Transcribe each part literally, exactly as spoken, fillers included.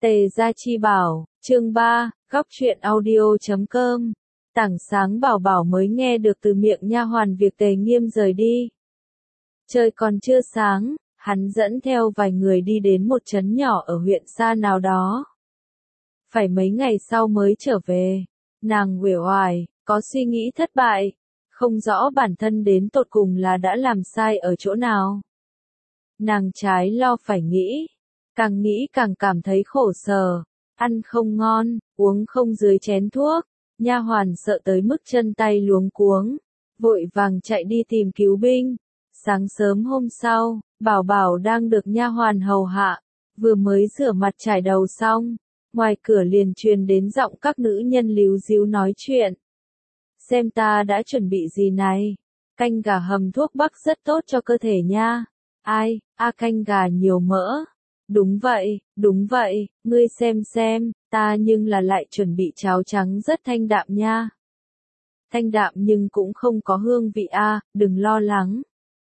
Tề Gia Chi bảo, chương ba, góc truyện audio chấm com. Tảng sáng Bảo Bảo mới nghe được từ miệng nha hoàn việc Tề Nghiêm rời đi. Trời còn chưa sáng, hắn dẫn theo vài người đi đến một trấn nhỏ ở huyện xa nào đó. Phải mấy ngày sau mới trở về, nàng uể oải, có suy nghĩ thất bại, không rõ bản thân đến tột cùng là đã làm sai ở chỗ nào. Nàng trái lo phải nghĩ, càng nghĩ càng cảm thấy khổ sở, ăn không ngon, uống không dưới chén thuốc, nha hoàn sợ tới mức chân tay luống cuống, vội vàng chạy đi tìm cứu binh. Sáng sớm hôm sau, Bảo Bảo đang được nha hoàn hầu hạ, vừa mới rửa mặt chải đầu xong, ngoài cửa liền truyền đến giọng các nữ nhân líu ríu nói chuyện. Xem ta đã chuẩn bị gì này, canh gà hầm thuốc bắc rất tốt cho cơ thể nha. Ai, a canh gà nhiều mỡ. Đúng vậy, đúng vậy, ngươi xem xem, ta nhưng là lại chuẩn bị cháo trắng rất thanh đạm nha. Thanh đạm nhưng cũng không có hương vị a, đừng lo lắng.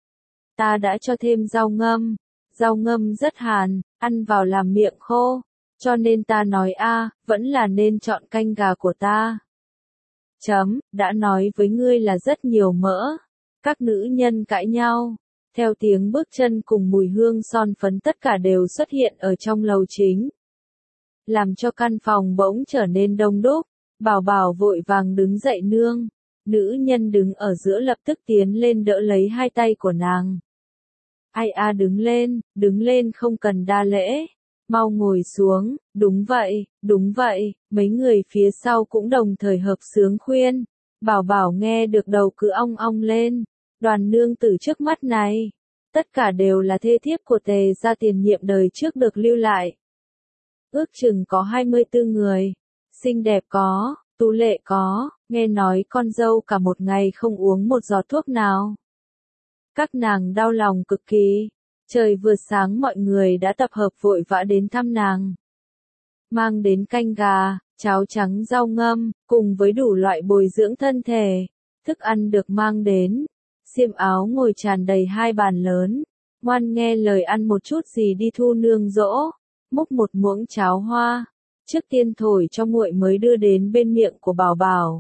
Ta đã cho thêm rau ngâm, rau ngâm rất hàn, ăn vào làm miệng khô, cho nên ta nói a, vẫn là nên chọn canh gà của ta. Chấm, đã nói với ngươi là rất nhiều mỡ. Các nữ nhân cãi nhau. Theo tiếng bước chân cùng mùi hương son phấn tất cả đều xuất hiện ở trong lầu chính. Làm cho căn phòng bỗng trở nên đông đúc, Bảo Bảo vội vàng đứng dậy nương. Nữ nhân đứng ở giữa lập tức tiến lên đỡ lấy hai tay của nàng. Ai a đứng lên, đứng lên không cần đa lễ. Mau ngồi xuống, đúng vậy, đúng vậy, mấy người phía sau cũng đồng thời hợp xướng khuyên. Bảo Bảo nghe được đầu cứ ong ong lên. Đoàn nương tử trước mắt này, tất cả đều là thê thiếp của Tề gia tiền nhiệm đời trước được lưu lại. Ước chừng có hai mươi tư người, xinh đẹp có, tú lệ có, nghe nói con dâu cả một ngày không uống một giọt thuốc nào. Các nàng đau lòng cực kỳ, trời vừa sáng mọi người đã tập hợp vội vã đến thăm nàng. Mang đến canh gà, cháo trắng rau ngâm, cùng với đủ loại bồi dưỡng thân thể, thức ăn được mang đến. Xiêm áo ngồi tràn đầy hai bàn lớn, ngoan nghe lời ăn một chút gì đi thu nương dỗ, múc một muỗng cháo hoa, trước tiên thổi cho nguội mới đưa đến bên miệng của Bảo Bảo.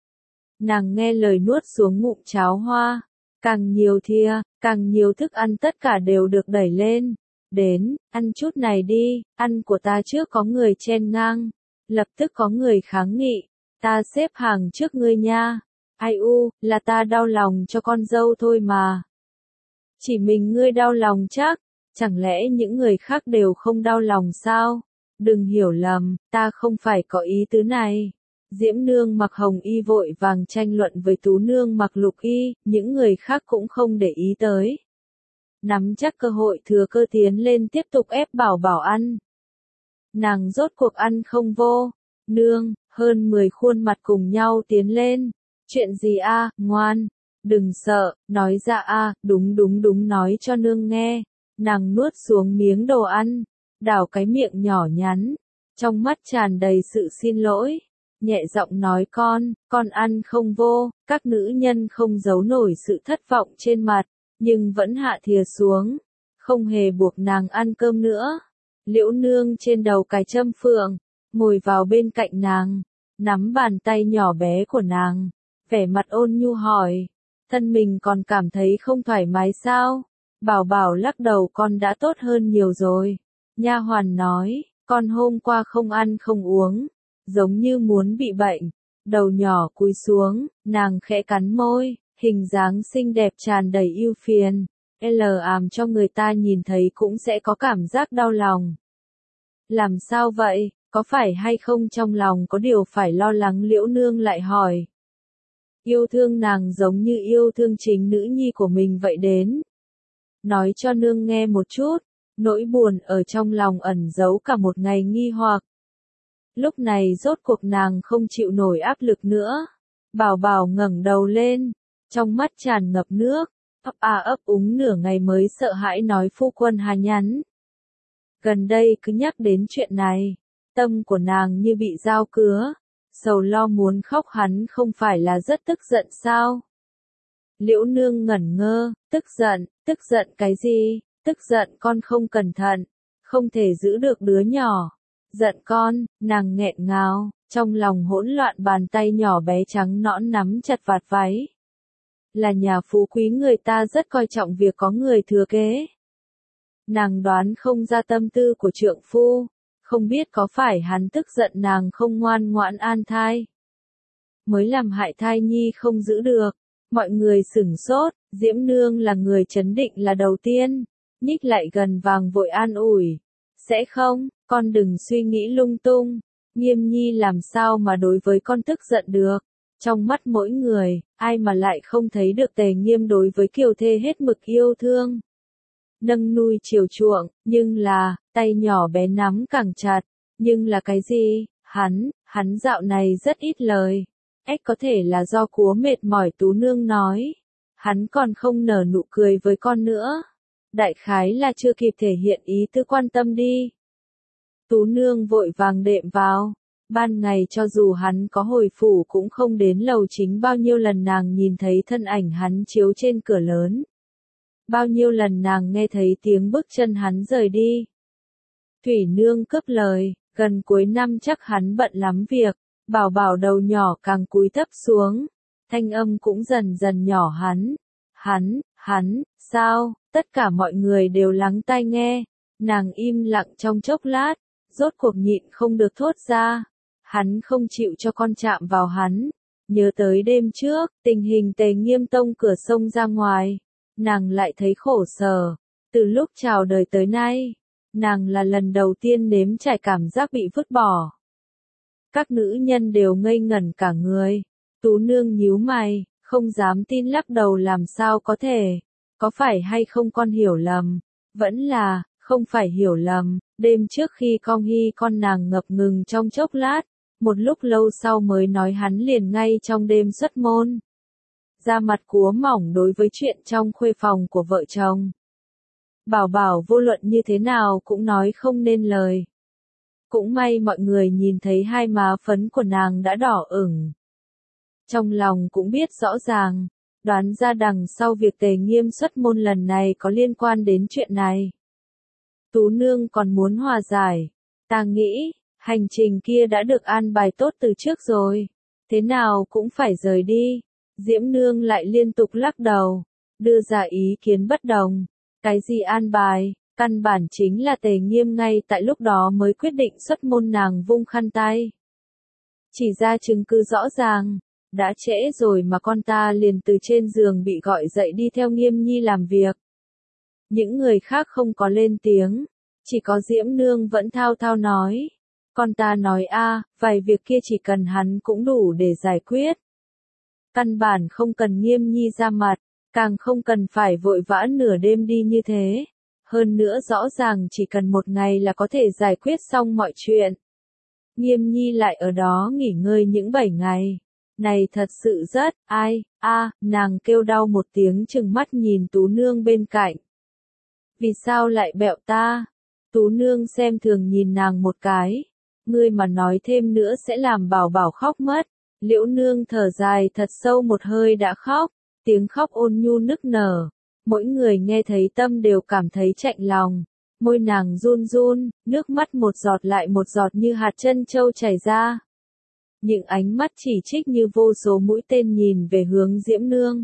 Nàng nghe lời nuốt xuống ngụm cháo hoa, càng nhiều thìa, càng nhiều thức ăn tất cả đều được đẩy lên, đến, ăn chút này đi, ăn của ta trước có người chen ngang, lập tức có người kháng nghị, ta xếp hàng trước ngươi nha. Ai u, là ta đau lòng cho con dâu thôi mà. Chỉ mình ngươi đau lòng chắc, chẳng lẽ những người khác đều không đau lòng sao? Đừng hiểu lầm, ta không phải có ý tứ này. Diễm nương mặc hồng y vội vàng tranh luận với Tú nương mặc lục y, những người khác cũng không để ý tới. Nắm chắc cơ hội thừa cơ tiến lên tiếp tục ép Bảo Bảo ăn. Nàng rốt cuộc ăn không vô, nương, hơn mười khuôn mặt cùng nhau tiến lên. Chuyện gì a, à, ngoan, đừng sợ, nói ra a, à, đúng đúng đúng nói cho nương nghe. Nàng nuốt xuống miếng đồ ăn, đảo cái miệng nhỏ nhắn, trong mắt tràn đầy sự xin lỗi, nhẹ giọng nói con, con ăn không vô, các nữ nhân không giấu nổi sự thất vọng trên mặt, nhưng vẫn hạ thìa xuống, không hề buộc nàng ăn cơm nữa. Liễu nương trên đầu cài châm phượng, ngồi vào bên cạnh nàng, nắm bàn tay nhỏ bé của nàng. Vẻ mặt ôn nhu hỏi, thân mình còn cảm thấy không thoải mái sao? Bảo Bảo lắc đầu con đã tốt hơn nhiều rồi. Nha hoàn nói, con hôm qua không ăn không uống, giống như muốn bị bệnh. Đầu nhỏ cúi xuống, nàng khẽ cắn môi, hình dáng xinh đẹp tràn đầy ưu phiền. L àm cho người ta nhìn thấy cũng sẽ có cảm giác đau lòng. Làm sao vậy, có phải hay không trong lòng có điều phải lo lắng? Liễu nương lại hỏi. Yêu thương nàng giống như yêu thương chính nữ nhi của mình vậy đến. Nói cho nương nghe một chút, nỗi buồn ở trong lòng ẩn giấu cả một ngày nghi hoặc. Lúc này rốt cuộc nàng không chịu nổi áp lực nữa. Bảo Bảo ngẩng đầu lên, trong mắt tràn ngập nước, ấp a ấp úng nửa ngày mới sợ hãi nói phu quân hà nhắn. Gần đây cứ nhắc đến chuyện này, tâm của nàng như bị dao cứa. Sầu lo muốn khóc hắn không phải là rất tức giận sao? Liễu nương ngẩn ngơ, tức giận, tức giận cái gì? Tức giận con không cẩn thận, không thể giữ được đứa nhỏ. Giận con, nàng nghẹn ngào, trong lòng hỗn loạn bàn tay nhỏ bé trắng nõn nắm chặt vạt váy. Là nhà phú quý người ta rất coi trọng việc có người thừa kế. Nàng đoán không ra tâm tư của trượng phu, không biết có phải hắn tức giận nàng không ngoan ngoãn an thai. Mới làm hại thai nhi không giữ được, mọi người sửng sốt, Diễm Nương là người trấn định là đầu tiên, nhích lại gần vàng vội an ủi. Sẽ không, con đừng suy nghĩ lung tung, Nghiêm Nhi làm sao mà đối với con tức giận được. Trong mắt mỗi người, ai mà lại không thấy được Tề Nghiêm đối với Kiều Thê hết mực yêu thương. Nâng nuôi chiều chuộng, nhưng là, tay nhỏ bé nắm càng chặt, nhưng là cái gì, hắn, hắn dạo này rất ít lời. Ếch có thể là do cúa mệt mỏi Tú Nương nói. Hắn còn không nở nụ cười với con nữa. Đại khái là chưa kịp thể hiện ý tứ quan tâm đi. Tú Nương vội vàng đệm vào. Ban ngày cho dù hắn có hồi phủ cũng không đến lầu chính bao nhiêu lần nàng nhìn thấy thân ảnh hắn chiếu trên cửa lớn. Bao nhiêu lần nàng nghe thấy tiếng bước chân hắn rời đi. Thủy Nương cướp lời, gần cuối năm chắc hắn bận lắm việc, Bảo Bảo đầu nhỏ càng cúi thấp xuống, thanh âm cũng dần dần nhỏ hắn, hắn, hắn, sao, tất cả mọi người đều lắng tai nghe, nàng im lặng trong chốc lát, rốt cuộc nhịn không được thốt ra, hắn không chịu cho con chạm vào hắn, nhớ tới đêm trước, tình hình Tề Nghiêm tông cửa sông ra ngoài. Nàng lại thấy khổ sở, từ lúc chào đời tới nay, nàng là lần đầu tiên nếm trải cảm giác bị vứt bỏ. Các nữ nhân đều ngây ngẩn cả người, Tú Nương nhíu mày, không dám tin lắc đầu làm sao có thể, có phải hay không con hiểu lầm, vẫn là, không phải hiểu lầm, đêm trước khi con Hy con nàng ngập ngừng trong chốc lát, một lúc lâu sau mới nói hắn liền ngay trong đêm xuất môn. Da mặt cúa mỏng đối với chuyện trong khuê phòng của vợ chồng. Bảo Bảo vô luận như thế nào cũng nói không nên lời. Cũng may mọi người nhìn thấy hai má phấn của nàng đã đỏ ửng. Trong lòng cũng biết rõ ràng, đoán ra đằng sau việc Tề Nghiêm xuất môn lần này có liên quan đến chuyện này. Tú Nương còn muốn hòa giải, ta nghĩ, hành trình kia đã được an bài tốt từ trước rồi, thế nào cũng phải rời đi. Diễm Nương lại liên tục lắc đầu, đưa ra ý kiến bất đồng. Cái gì an bài, căn bản chính là Tề Nghiêm ngay tại lúc đó mới quyết định xuất môn nàng vung khăn tay. Chỉ ra chứng cứ rõ ràng, đã trễ rồi mà con ta liền từ trên giường bị gọi dậy đi theo Nghiêm Nhi làm việc. Những người khác không có lên tiếng, chỉ có Diễm Nương vẫn thao thao nói. Con ta nói a, vài việc kia chỉ cần hắn cũng đủ để giải quyết. Căn bản không cần Nghiêm Nhi ra mặt, càng không cần phải vội vã nửa đêm đi như thế. Hơn nữa rõ ràng chỉ cần một ngày là có thể giải quyết xong mọi chuyện. Nghiêm Nhi lại ở đó nghỉ ngơi những bảy ngày. Này thật sự rất, ai, a, nàng kêu đau một tiếng chừng mắt nhìn Tú Nương bên cạnh. Vì sao lại bẹo ta? Tú Nương xem thường nhìn nàng một cái. Ngươi mà nói thêm nữa sẽ làm Bảo Bảo khóc mất. Liễu Nương thở dài thật sâu một hơi đã khóc, tiếng khóc ôn nhu nức nở. Mỗi người nghe thấy tâm đều cảm thấy chạnh lòng. Môi nàng run run, nước mắt một giọt lại một giọt như hạt trân châu chảy ra. Những ánh mắt chỉ trích như vô số mũi tên nhìn về hướng Diễm Nương.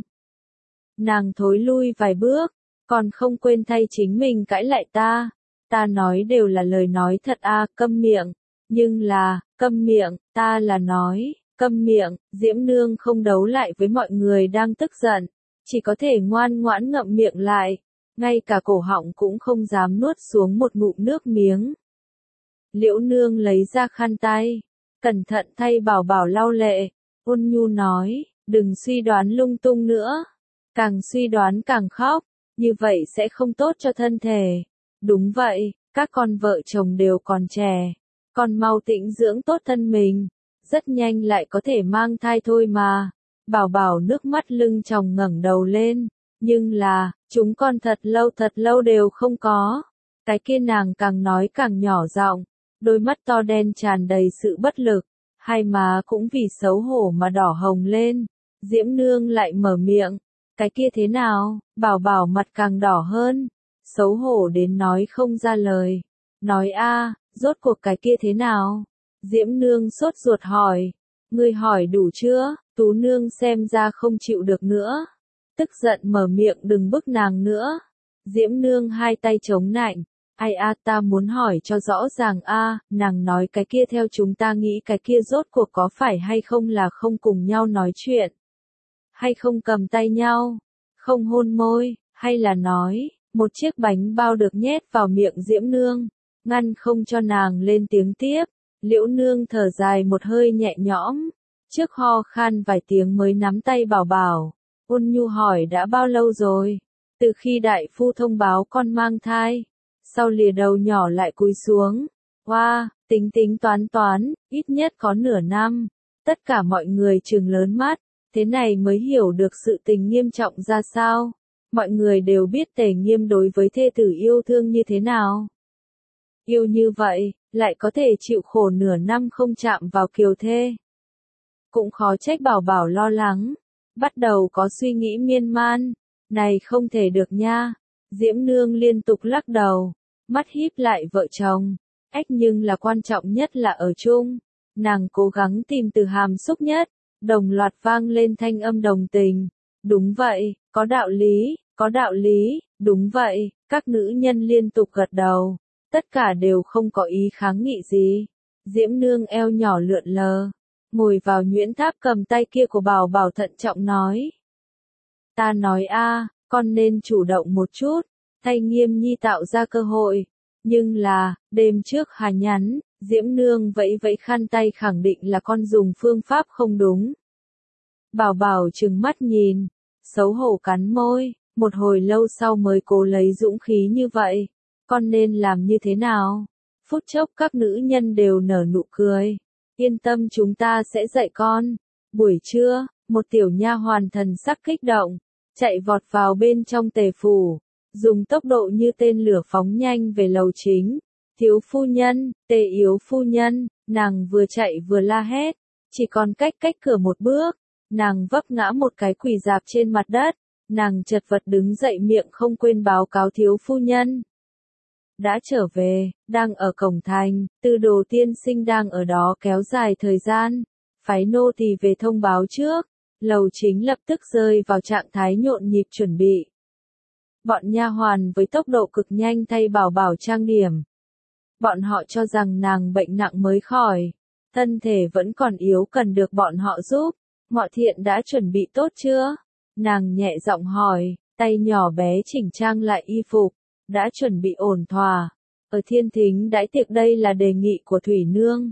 Nàng thối lui vài bước, còn không quên thay chính mình cãi lại ta. Ta nói đều là lời nói thật a, câm miệng. Nhưng là, câm miệng, ta là nói. Câm miệng, Diễm Nương không đấu lại với mọi người đang tức giận, chỉ có thể ngoan ngoãn ngậm miệng lại, ngay cả cổ họng cũng không dám nuốt xuống một ngụm nước miếng. Liễu Nương lấy ra khăn tay, cẩn thận thay Bảo Bảo lau lệ, ôn nhu nói, đừng suy đoán lung tung nữa, càng suy đoán càng khóc, như vậy sẽ không tốt cho thân thể. Đúng vậy, các con vợ chồng đều còn trẻ, còn mau tĩnh dưỡng tốt thân mình. Rất nhanh lại có thể mang thai thôi mà. Bảo Bảo nước mắt lưng tròng ngẩng đầu lên. Nhưng là, chúng con thật lâu thật lâu đều không có. Cái kia nàng càng nói càng nhỏ giọng, đôi mắt to đen tràn đầy sự bất lực. Hai má cũng vì xấu hổ mà đỏ hồng lên. Diễm Nương lại mở miệng. Cái kia thế nào? Bảo Bảo mặt càng đỏ hơn. Xấu hổ đến nói không ra lời. Nói a, Rốt cuộc cái kia thế nào? Diễm Nương sốt ruột hỏi. Ngươi hỏi đủ chưa? Tú Nương xem ra không chịu được nữa. Tức giận mở miệng đừng bức nàng nữa. Diễm Nương hai tay chống nạnh. Ai a ta muốn hỏi cho rõ ràng a, nàng nói cái kia theo chúng ta nghĩ cái kia rốt cuộc có phải hay không là không cùng nhau nói chuyện. Hay không cầm tay nhau, không hôn môi, hay là nói, một chiếc bánh bao được nhét vào miệng Diễm Nương, ngăn không cho nàng lên tiếng tiếp. Liễu Nương thở dài một hơi nhẹ nhõm, trước ho khan vài tiếng mới nắm tay Bảo Bảo, ôn nhu hỏi đã bao lâu rồi, từ khi đại phu thông báo con mang thai, sau lìa đầu nhỏ lại cúi xuống, hoa, wow, tính tính toán toán, ít nhất có nửa năm, tất cả mọi người trừng lớn mắt, thế này mới hiểu được sự tình nghiêm trọng ra sao, mọi người đều biết Tề Nghiêm đối với thê tử yêu thương như thế nào. Yêu như vậy, lại có thể chịu khổ nửa năm không chạm vào kiều thê. Cũng khó trách Bảo Bảo lo lắng, bắt đầu có suy nghĩ miên man, này không thể được nha. Diễm Nương liên tục lắc đầu, mắt híp lại vợ chồng, ách nhưng là quan trọng nhất là ở chung. Nàng cố gắng tìm từ hàm xúc nhất, đồng loạt vang lên thanh âm đồng tình. Đúng vậy, có đạo lý, có đạo lý, đúng vậy, các nữ nhân liên tục gật đầu. Tất cả đều không có ý kháng nghị gì. Diễm Nương eo nhỏ lượn lờ, ngồi vào nhuyễn tháp cầm tay kia của Bảo Bảo thận trọng nói. Ta nói a, con nên chủ động một chút, thay Nghiêm Nhi tạo ra cơ hội. Nhưng là, đêm trước Hà nhắn, Diễm Nương vẫy vẫy khăn tay khẳng định là con dùng phương pháp không đúng. Bảo Bảo trừng mắt nhìn, xấu hổ cắn môi, một hồi lâu sau mới cố lấy dũng khí như vậy. Con nên làm như thế nào? Phút chốc các nữ nhân đều nở nụ cười. Yên tâm chúng ta sẽ dạy con. Buổi trưa, một tiểu nha hoàn thần sắc kích động, chạy vọt vào bên trong Tề phủ, dùng tốc độ như tên lửa phóng nhanh về lầu chính. Thiếu phu nhân, Tề yếu phu nhân, nàng vừa chạy vừa la hét, chỉ còn cách cách cửa một bước, nàng vấp ngã một cái quỳ dạp trên mặt đất, nàng chật vật đứng dậy miệng không quên báo cáo thiếu phu nhân. Đã trở về, đang ở cổng thành, Tư Đồ tiên sinh đang ở đó kéo dài thời gian, phái nô tỳ về thông báo trước, lầu chính lập tức rơi vào trạng thái nhộn nhịp chuẩn bị. Bọn nha hoàn với tốc độ cực nhanh thay Bảo Bảo trang điểm. Bọn họ cho rằng nàng bệnh nặng mới khỏi, thân thể vẫn còn yếu cần được bọn họ giúp. Ngọ Thiện đã chuẩn bị tốt chưa? Nàng nhẹ giọng hỏi, tay nhỏ bé chỉnh trang lại y phục. Đã chuẩn bị ổn thỏa. Ở Thiên Thính đãi tiệc đây là đề nghị của Thủy Nương.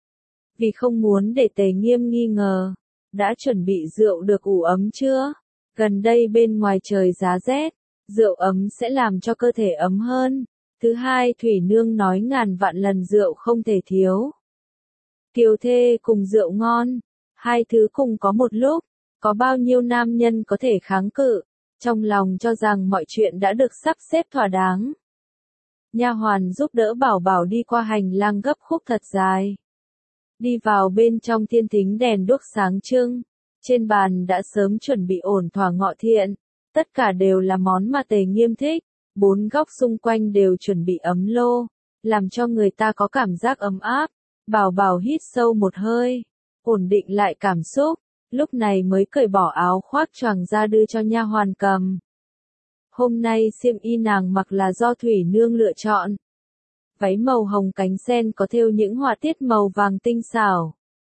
Vì không muốn để Tề Nghiêm nghi ngờ, đã chuẩn bị rượu được ủ ấm chưa? Gần đây bên ngoài trời giá rét, rượu ấm sẽ làm cho cơ thể ấm hơn. Thứ hai Thủy Nương nói ngàn vạn lần rượu không thể thiếu. Kiều thê cùng rượu ngon, hai thứ cùng có một lúc, có bao nhiêu nam nhân có thể kháng cự? Trong lòng cho rằng mọi chuyện đã được sắp xếp thỏa đáng. Nha hoàn giúp đỡ Bảo Bảo đi qua hành lang gấp khúc thật dài. Đi vào bên trong Thiên Thính đèn đuốc sáng trưng. Trên bàn đã sớm chuẩn bị ổn thỏa Ngọ Thiện. Tất cả đều là món mà Tề Nghiêm thích. Bốn góc xung quanh đều chuẩn bị ấm lô. Làm cho người ta có cảm giác ấm áp. Bảo Bảo hít sâu một hơi. Ổn định lại cảm xúc. Lúc này mới cởi bỏ áo khoác choàng ra đưa cho nha hoàn cầm. Hôm nay xiêm y nàng mặc là do Thủy Nương lựa chọn. Váy màu hồng cánh sen có thêu những họa tiết màu vàng tinh xảo.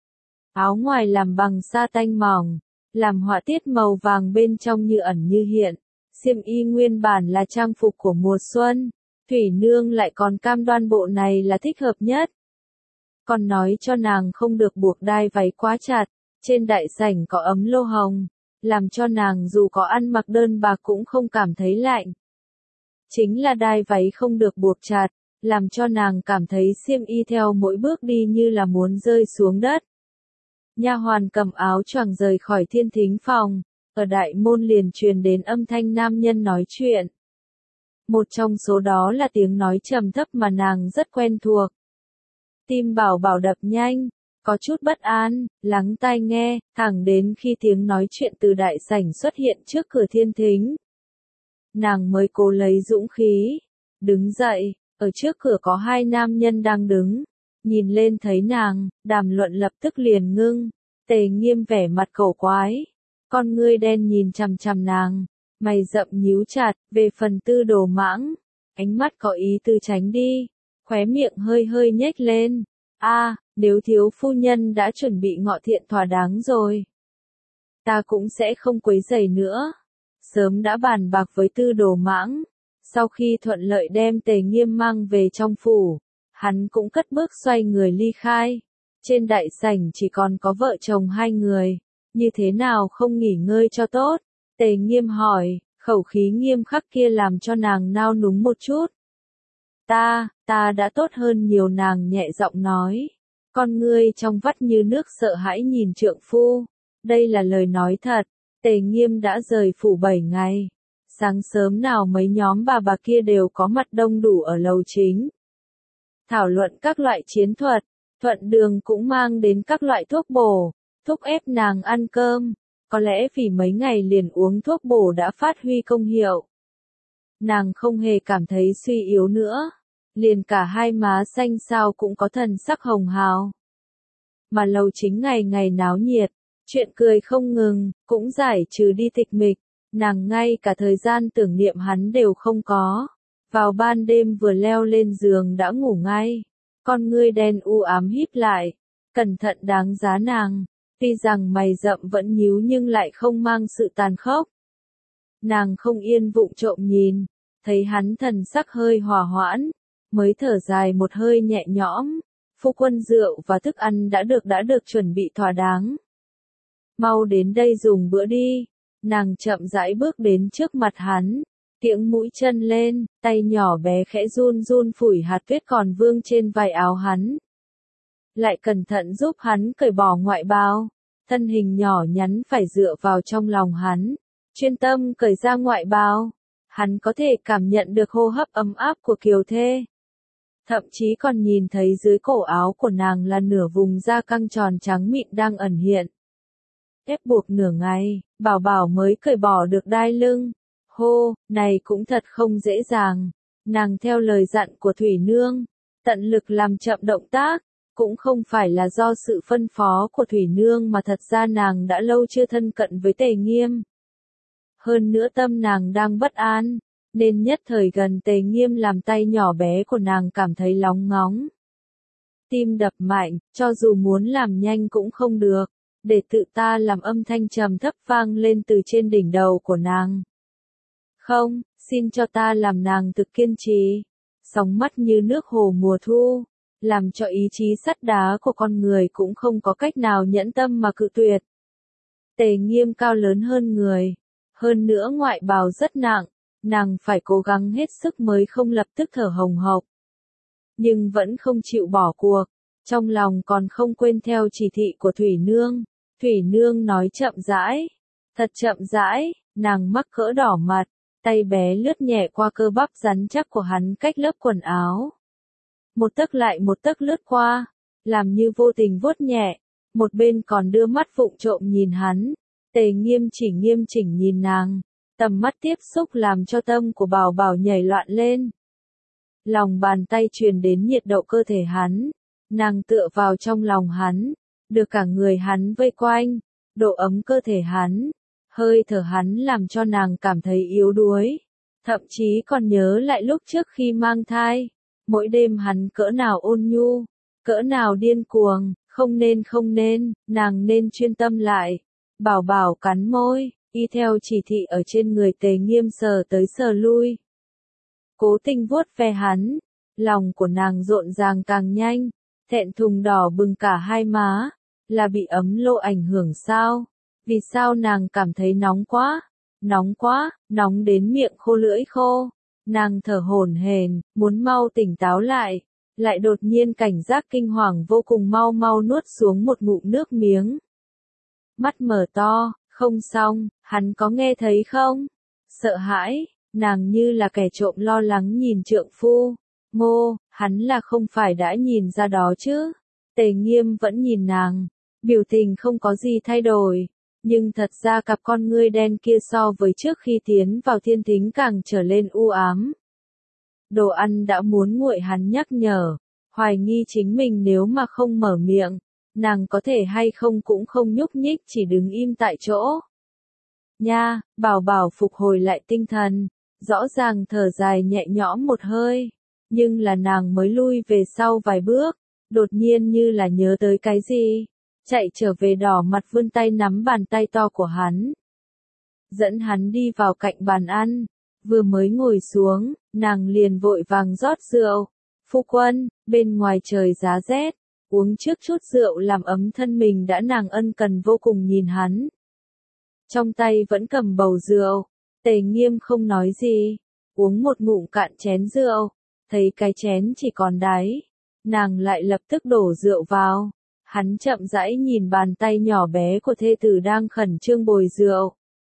Áo ngoài làm bằng sa tanh mỏng, làm họa tiết màu vàng bên trong như ẩn như hiện. Xiêm y nguyên bản là trang phục của mùa xuân. Thủy Nương lại còn cam đoan bộ này là thích hợp nhất. Còn nói cho nàng không được buộc đai váy quá chặt. Trên đại sảnh có ấm lô hồng, làm cho nàng dù có ăn mặc đơn bạc cũng không cảm thấy lạnh. Chính là đai váy không được buộc chặt, làm cho nàng cảm thấy xiêm y theo mỗi bước đi như là muốn rơi xuống đất. Nha hoàn cầm áo choàng rời khỏi Thiên Thính phòng, ở đại môn liền truyền đến âm thanh nam nhân nói chuyện. Một trong số đó là tiếng nói trầm thấp mà nàng rất quen thuộc. Tim Bảo Bảo đập nhanh. Có chút bất an, lắng tai nghe, thẳng đến khi tiếng nói chuyện từ đại sảnh xuất hiện trước cửa Thiên Thính. Nàng mới cố lấy dũng khí, đứng dậy, Ở trước cửa có hai nam nhân đang đứng, nhìn lên thấy nàng, đàm luận lập tức liền ngưng. Tề Nghiêm vẻ mặt cổ quái, con ngươi đen nhìn chằm chằm nàng, mày rậm nhíu chặt, về phần Tư Đồ Mãng, ánh mắt có ý tư tránh đi, khóe miệng hơi hơi nhếch lên. A, nếu thiếu phu nhân đã chuẩn bị ngọ thiện thỏa đáng rồi, ta cũng sẽ không quấy rầy nữa. Sớm đã bàn bạc với Tư Đồ Mãng, sau khi thuận lợi đem Tề Nghiêm mang về trong phủ, hắn cũng cất bước xoay người ly khai. Trên đại sảnh chỉ còn có vợ chồng hai người, như thế nào không nghỉ ngơi cho tốt? Tề Nghiêm hỏi, khẩu khí nghiêm khắc kia làm cho nàng nao núng một chút. Ta, ta đã tốt hơn nhiều, nàng nhẹ giọng nói. Con ngươi trong vắt như nước sợ hãi nhìn trượng phu. Đây là lời nói thật. Tề Nghiêm đã rời phủ bảy ngày. Sáng sớm nào mấy nhóm bà bà kia đều có mặt đông đủ ở lầu chính. Thảo luận các loại chiến thuật. Thuận đường cũng mang đến các loại thuốc bổ, thúc ép nàng ăn cơm. Có lẽ vì mấy ngày liền uống thuốc bổ đã phát huy công hiệu. Nàng không hề cảm thấy suy yếu nữa. Liền cả hai má xanh xao cũng có thần sắc hồng hào. Mà lầu chính ngày ngày náo nhiệt, chuyện cười không ngừng, cũng giải trừ đi tịch mịch. Nàng ngay cả thời gian tưởng niệm hắn đều không có. Vào ban đêm vừa leo lên giường đã ngủ ngay. Con ngươi đen u ám híp lại. Cẩn thận đáng giá nàng. Tuy rằng mày rậm vẫn nhíu nhưng lại không mang sự tàn khốc. Nàng không yên vụng trộm nhìn. Thấy hắn thần sắc hơi hòa hoãn. Mới thở dài một hơi nhẹ nhõm. Phu quân rượu và thức ăn đã được đã được chuẩn bị thỏa đáng. Mau đến đây dùng bữa đi. Nàng chậm rãi bước đến trước mặt hắn. Kiễng mũi chân lên, tay nhỏ bé khẽ run run phủi hạt tuyết còn vương trên vai áo hắn. Lại cẩn thận giúp hắn cởi bỏ ngoại bào. Thân hình nhỏ nhắn phải dựa vào trong lòng hắn. Chuyên tâm cởi ra ngoại bào. Hắn có thể cảm nhận được hô hấp ấm áp của kiều thê. Thậm chí còn nhìn thấy dưới cổ áo của nàng là nửa vùng da căng tròn trắng mịn đang ẩn hiện. Ép buộc nửa ngày, Bảo Bảo mới cởi bỏ được đai lưng. Hô, này cũng thật không dễ dàng. Nàng theo lời dặn của Thủy Nương, tận lực làm chậm động tác, cũng không phải là do sự phân phó của Thủy Nương mà thật ra nàng đã lâu chưa thân cận với Tề Nghiêm. Hơn nữa tâm nàng đang bất an, nên nhất thời gần Tề Nghiêm làm tay nhỏ bé của nàng cảm thấy lóng ngóng. Tim đập mạnh, cho dù muốn làm nhanh cũng không được, để tự ta làm âm thanh trầm thấp vang lên từ trên đỉnh đầu của nàng. Không, xin cho ta làm, nàng thực kiên trì. Sóng mắt như nước hồ mùa thu, làm cho ý chí sắt đá của con người cũng không có cách nào nhẫn tâm mà cự tuyệt. Tề Nghiêm cao lớn hơn người, hơn nữa ngoại bào rất nặng, nàng phải cố gắng hết sức mới không lập tức thở hồng hộc. Nhưng vẫn không chịu bỏ cuộc, trong lòng còn không quên theo chỉ thị của Thủy Nương. Thủy Nương nói chậm rãi, thật chậm rãi, nàng mắc cỡ đỏ mặt. Tay bé lướt nhẹ qua cơ bắp rắn chắc của hắn cách lớp quần áo. Một tấc lại một tấc lướt qua, làm như vô tình vuốt nhẹ, một bên còn đưa mắt vụng trộm nhìn hắn. Tề Nghiêm chỉ nghiêm chỉnh nhìn nàng, tầm mắt tiếp xúc làm cho tâm của Bảo Bảo nhảy loạn lên. Lòng bàn tay truyền đến nhiệt độ cơ thể hắn, nàng tựa vào trong lòng hắn, được cả người hắn vây quanh, độ ấm cơ thể hắn. Hơi thở hắn làm cho nàng cảm thấy yếu đuối, thậm chí còn nhớ lại lúc trước khi mang thai, mỗi đêm hắn cỡ nào ôn nhu, cỡ nào điên cuồng, không nên không nên, nàng nên chuyên tâm lại. Bảo Bảo cắn môi, y theo chỉ thị ở trên người Tề Nghiêm sờ tới sờ lui. Cố tình vuốt ve hắn, lòng của nàng rộn ràng càng nhanh, thẹn thùng đỏ bừng cả hai má, là bị ấm lộ ảnh hưởng sao? Vì sao nàng cảm thấy nóng quá, nóng quá, nóng đến miệng khô lưỡi khô. Nàng thở hổn hển, muốn mau tỉnh táo lại, lại đột nhiên cảnh giác kinh hoàng vô cùng, mau mau nuốt xuống một ngụm nước miếng. Mắt mở to, không xong, hắn có nghe thấy không? Sợ hãi, nàng như là kẻ trộm lo lắng nhìn trượng phu. Ngô, hắn là không phải đã nhìn ra đó chứ? Tề Nghiêm vẫn nhìn nàng, biểu tình không có gì thay đổi. Nhưng thật ra cặp con ngươi đen kia so với trước khi tiến vào thiên thính càng trở lên u ám. Đồ ăn đã muốn nguội hắn nhắc nhở, hoài nghi chính mình nếu mà không mở miệng, nàng có thể hay không cũng không nhúc nhích chỉ đứng im tại chỗ. Nha, bảo bảo phục hồi lại tinh thần, rõ ràng thở dài nhẹ nhõm một hơi, nhưng là nàng mới lui về sau vài bước, đột nhiên như là nhớ tới cái gì, chạy trở về đỏ mặt vươn tay nắm bàn tay to của hắn. Dẫn hắn đi vào cạnh bàn ăn, vừa mới ngồi xuống, nàng liền vội vàng rót rượu. Phu quân, bên ngoài trời giá rét, uống trước chút rượu làm ấm thân mình đã, nàng ân cần vô cùng nhìn hắn. Trong tay vẫn cầm bầu rượu, Tề Nghiêm không nói gì, uống một ngụm cạn chén rượu, thấy cái chén chỉ còn đáy, nàng lại lập tức đổ rượu vào. Hắn chậm rãi nhìn bàn tay nhỏ bé của thê tử đang khẩn trương bồi rượu.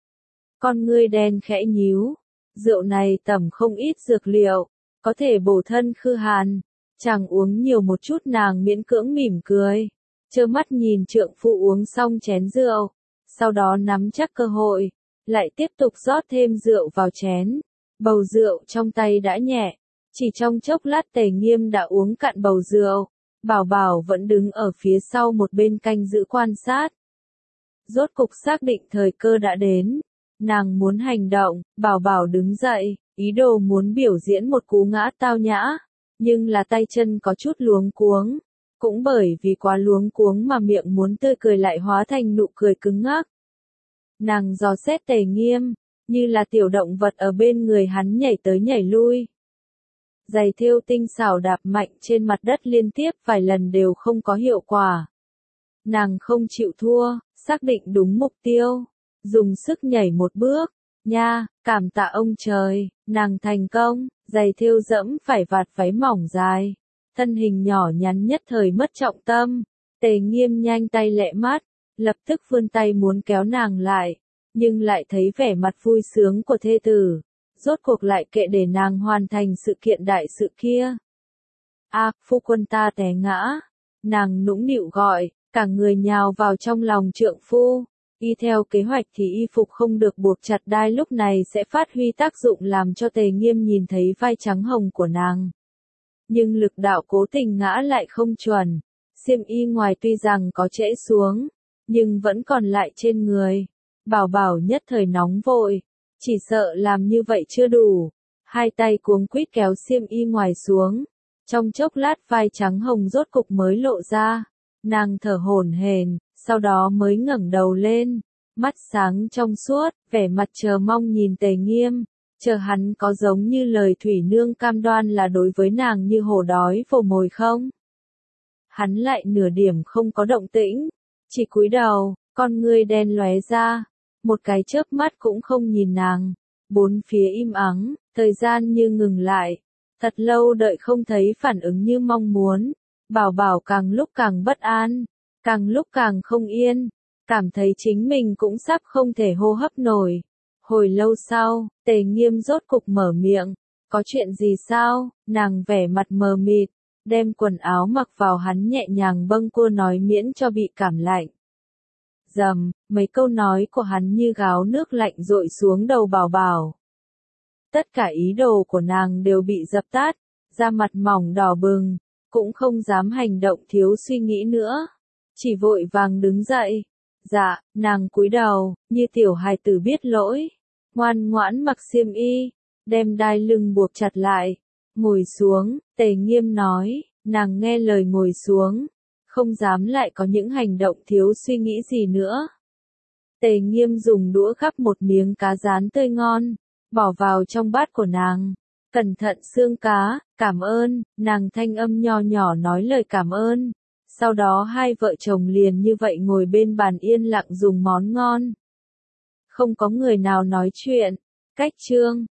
Con ngươi đen khẽ nhíu, rượu này tẩm không ít dược liệu, có thể bổ thân khư hàn, chàng uống nhiều một chút, nàng miễn cưỡng mỉm cười, trơ mắt nhìn trượng phu uống xong chén rượu, sau đó nắm chắc cơ hội, lại tiếp tục rót thêm rượu vào chén. Bầu rượu trong tay đã nhẹ, chỉ trong chốc lát Tề Nghiêm đã uống cạn bầu rượu. Bảo Bảo vẫn đứng ở phía sau một bên canh giữ quan sát. Rốt cục xác định thời cơ đã đến, nàng muốn hành động. Bảo Bảo đứng dậy, ý đồ muốn biểu diễn một cú ngã tao nhã, nhưng là tay chân có chút luống cuống, cũng bởi vì quá luống cuống mà miệng muốn tươi cười lại hóa thành nụ cười cứng ngắc. Nàng dò xét Tề Nghiêm, như là tiểu động vật ở bên người hắn nhảy tới nhảy lui. Giày thêu tinh xảo đạp mạnh trên mặt đất liên tiếp vài lần đều không có hiệu quả. Nàng không chịu thua, xác định đúng mục tiêu, dùng sức nhảy một bước. Nha, cảm tạ ông trời, nàng thành công, giày thêu dẫm phải vạt váy mỏng dài, thân hình nhỏ nhắn nhất thời mất trọng tâm. Tề Nghiêm nhanh tay lẹ mắt, lập tức vươn tay muốn kéo nàng lại, nhưng lại thấy vẻ mặt vui sướng của thê tử. Rốt cuộc lại kệ để nàng hoàn thành sự kiện đại sự kia. A, phu quân ta té ngã. Nàng nũng nịu gọi, cả người nhào vào trong lòng trượng phu. Y theo kế hoạch thì y phục không được buộc chặt đai lúc này sẽ phát huy tác dụng làm cho Tề Nghiêm nhìn thấy vai trắng hồng của nàng. Nhưng lực đạo cố tình ngã lại không chuẩn. Xiêm y ngoài tuy rằng có trễ xuống, nhưng vẫn còn lại trên người. Bảo Bảo nhất thời nóng vội. Chỉ sợ làm như vậy chưa đủ, hai tay cuống quýt kéo xiêm y ngoài xuống, trong chốc lát vai trắng hồng rốt cục mới lộ ra, nàng thở hổn hển, sau đó mới ngẩng đầu lên, mắt sáng trong suốt, vẻ mặt chờ mong nhìn Tề Nghiêm, chờ hắn có giống như lời Thủy Nương cam đoan là đối với nàng như hổ đói vồ mồi không. Hắn lại nửa điểm không có động tĩnh, chỉ cúi đầu, con ngươi đen lóe ra. Một cái chớp mắt cũng không nhìn nàng, bốn phía im ắng, thời gian như ngừng lại, thật lâu đợi không thấy phản ứng như mong muốn, Bảo Bảo càng lúc càng bất an, càng lúc càng không yên, cảm thấy chính mình cũng sắp không thể hô hấp nổi. Hồi lâu sau, Tề Nghiêm rốt cục mở miệng, có chuyện gì sao, nàng vẻ mặt mờ mịt, đem quần áo mặc vào hắn nhẹ nhàng bâng cua nói miễn cho bị cảm lạnh. Dầm, mấy câu nói của hắn như gáo nước lạnh dội xuống đầu Bảo Bảo. Tất cả ý đồ của nàng đều bị dập tắt, da mặt mỏng đỏ bừng, cũng không dám hành động thiếu suy nghĩ nữa, chỉ vội vàng đứng dậy. Dạ, nàng cúi đầu, như tiểu hài tử biết lỗi, ngoan ngoãn mặc xiêm y, đem đai lưng buộc chặt lại, ngồi xuống. Tề Nghiêm nói, nàng nghe lời ngồi xuống. Không dám lại có những hành động thiếu suy nghĩ gì nữa. Tề Nghiêm dùng đũa gắp một miếng cá rán tươi ngon, bỏ vào trong bát của nàng. Cẩn thận xương cá, cảm ơn, nàng thanh âm nho nhỏ nói lời cảm ơn. Sau đó hai vợ chồng liền như vậy ngồi bên bàn yên lặng dùng món ngon. Không có người nào nói chuyện. Cách chương